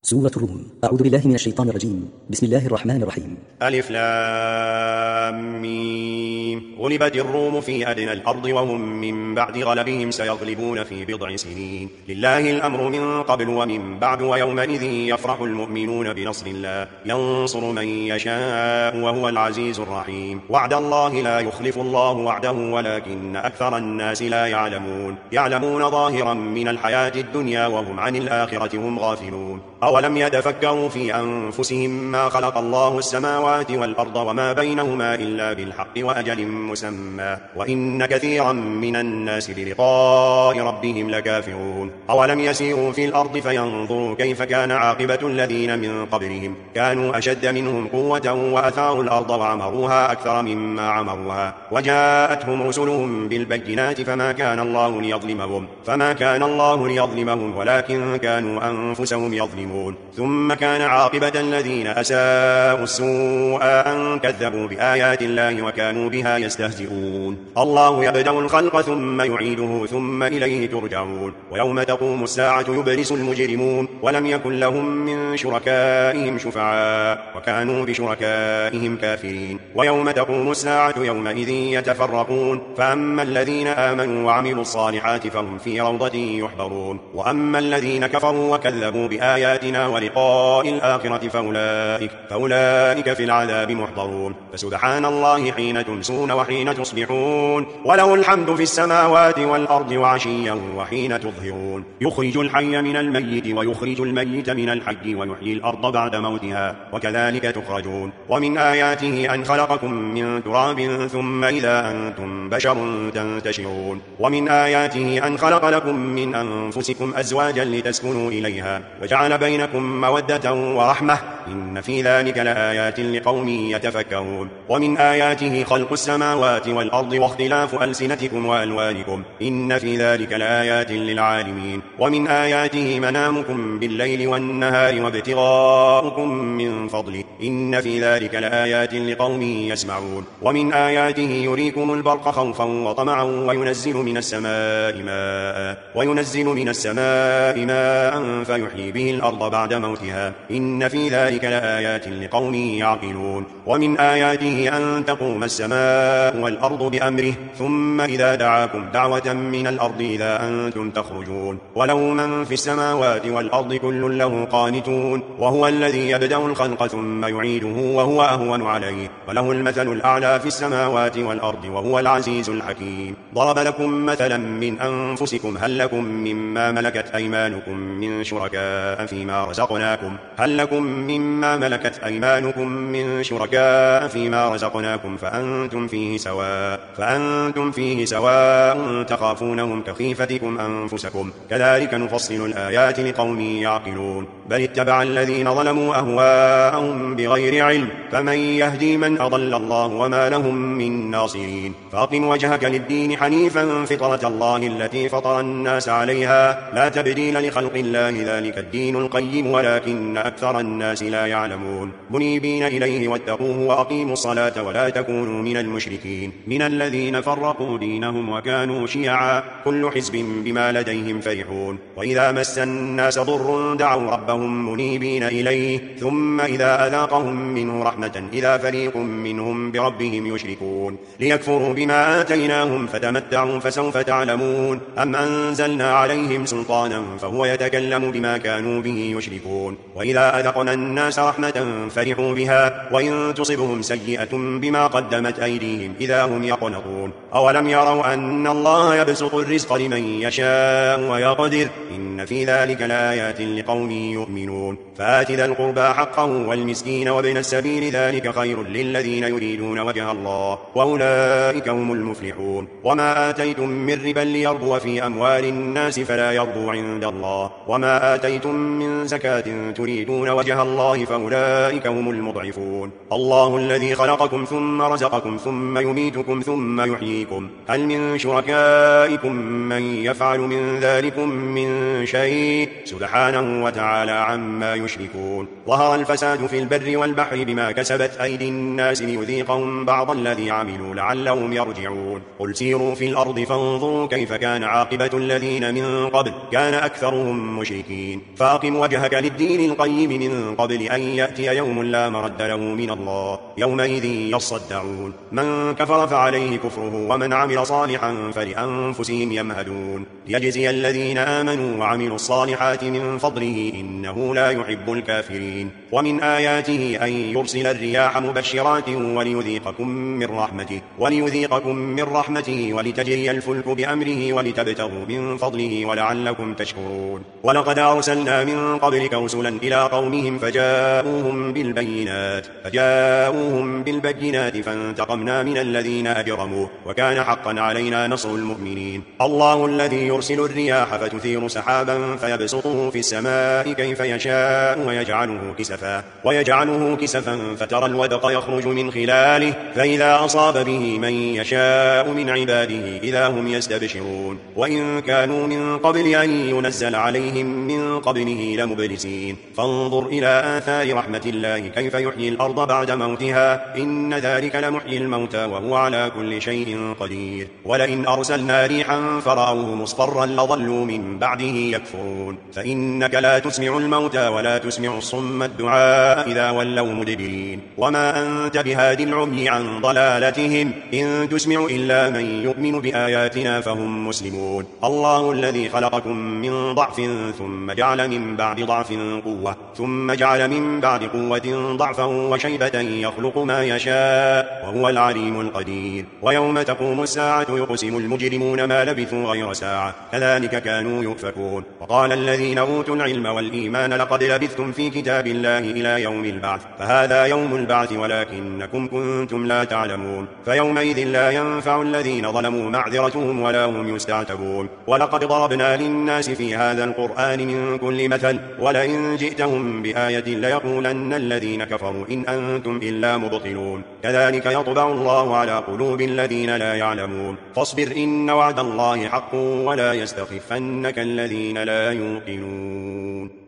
سورة الروم. أعوذ بالله من الشيطان الرجيم. بسم الله الرحمن الرحيم. ألف لام ميم. غلبت الروم في أدنى الأرض وهم من بعد غلبهم سيغلبون في بضع سنين. لله الأمر من قبل ومن بعد ويومئذ يفرح المؤمنون بنصر الله ينصر من يشاء وهو العزيز الرحيم. وعد الله لا يخلف الله وعده ولكن أكثر الناس لا يعلمون. يعلمون ظاهرا من الحياة الدنيا وهم عن الآخرة هم غافلون. أولم يتفكروا في أنفسهم ما خلق الله السماوات والأرض وما بينهما إلا بالحق وأجل مسمى وإن كثيرا من الناس بلقاء ربهم لكافرون. أولم يسيروا في الأرض فينظروا كيف كان عاقبة الذين من قبلهم كانوا أشد منهم قوة وأثاروا الأرض وعمروها أكثر مما عمروها وجاءتهم رسلهم بالبينات فما كان الله ليظلمهم ولكن كانوا أنفسهم يظلمون. ثم كان عاقبة الذين أساءوا السوء أن كذبوا بآيات الله وكانوا بها يستهزئون. الله يبدأ الخلق ثم يعيده ثم إليه ترجعون. ويوم تقوم الساعة يبرس المجرمون ولم يكن لهم من شركائهم شفعاء وكانوا بشركائهم كافرين. ويوم تقوم الساعة يومئذ يتفرقون فأما الذين آمنوا وعملوا الصالحات فهم في روضة يحبرون وأما الذين كفروا وكذبوا بآياتنا ولقاء الآخرة فأولئك في العذاب محضرون. فسبحان الله حين تمسون وحين تصبحون وله الحمد في السماوات والأرض وعشيا وحين تظهرون. يخرج الحي من الميت ويخرج الميت من الحي ويحيي الأرض بعد موتها وكذلك تخرجون. ومن آياته أن خلقكم من تراب ثم إذا أنتم بشر تنتشرون. ومن آياته أن خلق لكم من أنفسكم أزواجا لتسكنوا إليها وجعل بينكم مودة ورحمة إن في ذلك لآيات لقوم يتفكرون. ومن آياته خلق السماوات والأرض واختلاف ألسنتكم وألوانكم إن في ذلك لآيات للعالمين. ومن آياته منامكم بالليل والنهار وابتغاؤكم من فضله إن في ذلك لآيات لقوم يسمعون. ومن آياته يريكم البرق خوفا وطمعا وينزل من السماء ماء فيحيي به الأرض بعد موتها إن في ذلك لآيات لقوم يعقلون. ومن آياته أن تقوم السماء والأرض بأمره ثم إذا دعاكم دعوة من الأرض إذا أنتم تخرجون. وله من في السماوات والأرض كل له قانتون وهو الذي يبدأ الخلق ثم يعيده وهو أهون عليه وله المثل الأعلى في السماوات والأرض وهو العزيز الحكيم. ضرب لكم مثلا من أنفسكم هل لكم مما ملكت أيمانكم من شركاء فيما رزقناكم فأنتم فيه سواء تخافونهم كخيفتكم أنفسكم كذلك نفصل الآيات لقوم يعقلون. بل اتبع الذين ظلموا أهواءهم بغير علم فمن يهدي من أضل الله وما لهم من ناصرين. فأقم وجهك للدين حنيفا فطرة الله التي فطر الناس عليها لا تبديل لخلق الله ذلك الدين القيم ولكن أكثر الناس لا يعلمون. منيبين إليه واتقوه وأقيموا الصلاة ولا تكونوا من المشركين من الذين فرقوا دينهم وكانوا شيعا كل حزب بما لديهم فرحون. وإذا مس الناس ضر دعوا ربهم منيبين إليه ثم إذا أذاقهم منه رحمة إذا فريق منهم بربهم يشركون. ليكفروا بما آتيناهم فتمتعوا فسوف تعلمون. أم أنزلنا عليهم سلطانا فهو يتكلم بما كانوا به يشركون. وإذا أذقنا الناس رحمة فرحوا بها وإن تصبهم سيئة بما قدمت أيديهم إذا هم يقنطون. أولم يروا أن الله يبسط الرزق لمن يشاء ويقدر إن في ذلك لآيات لقوم يؤمنون. فآت ذا القربى حقه والمسكين وابن السبيل ذلك خير للذين يريدون وجه الله وأولئك هم المفلحون. وما آتيتم من ربا ليربو في أموال الناس فلا يربو عند الله وما آتيتم من زكاة تريدون وجه الله الله فأولئك هم المضعفون. الله الذي خلقكم ثم رزقكم ثم يميتكم ثم يحييكم، هل من شركائكم من يفعل من ذلكم من شيء؟ سبحانه وتعالى عما يشركون. ظهر الفساد في البر والبحر بما كسبت أيدي الناس ليذيقهم بعض الذي عملوا لعلهم يرجعون. قل سيروا في الأرض فانظروا كيف كان عاقبة الذين من قبل، كان أكثرهم مشركين. فأقم وجهك للدين القيم من قبل أن يأتي يوم لا مرد له من الله، يومئذ يصدعون. من كفر فعليه كفره ومن عمل صالحا فلأنفسهم يمهدون، ليجزي الذين آمنوا وعملوا الصالحات من فضله إنه لا يحب الكافرين. ومن آياته أن يرسل الرياح مبشرات وليذيقكم من رحمته ولتجري الفلك بأمره ولتبتغوا من فضله ولعلكم تشكرون. ولقد أرسلنا من قبلك رسلا إلى قومهم فجاءوهم بالبينات فانتقمنا من الذين أجرموا وكان حقا علينا نصر المؤمنين. الله الذي يرسل الرياح فتثير سحابا فيبسطه في السماء كيف يشاء ويجعله كسفا فترى الودق يخرج من خلاله فإذا أصاب به من يشاء من عباده إذا هم يستبشرون. وإن كانوا من قبل أن ينزل عليهم من قبله لمبلسين. فانظر إلى آثار رحمة الله كيف يحيي الأرض بعد موتها إن ذلك لمحيي الموتى وهو على كل شيء قدير. ولئن أرسلنا ريحا فرأوه مصفرا لظلوا من بعده يكفرون. فإنك لا تسمع الموتى ولا تسمع الصم الدعاء إذا ولوا مدبرين. وما أنت بهادي العمي عن ضلالتهم إن تسمع إلا من يؤمن بآياتنا فهم مسلمون. الله الذي خلقكم من ضعف ثم جعل من بعد ضعف قوة ثم جعل من بعد قوة ضعفا وشيبة يخلق ما يشاء وهو العليم القدير. ويوم تقوم الساعة يقسم المجرمون ما لبثوا غير ساعة كذلك كانوا يؤفكون. وقال الذين أوتوا العلم والإيمان لقد لبثتم في كتاب الله إلى يوم البعث فهذا يوم البعث ولكنكم كنتم لا تعلمون. فيومئذ لا ينفع الذين ظلموا معذرتهم ولا هم يستعتبون. ولقد ضربنا للناس في هذا القرآن من كل مثل ولئن جئتهم بآية ليقولن الذين كفروا إن أنتم إلا مبطلون. كذلك يطبع الله على قلوب الذين لا يعلمون. فاصبر إن وعد الله حق ولا يستخفنك الذين لا يوقنون.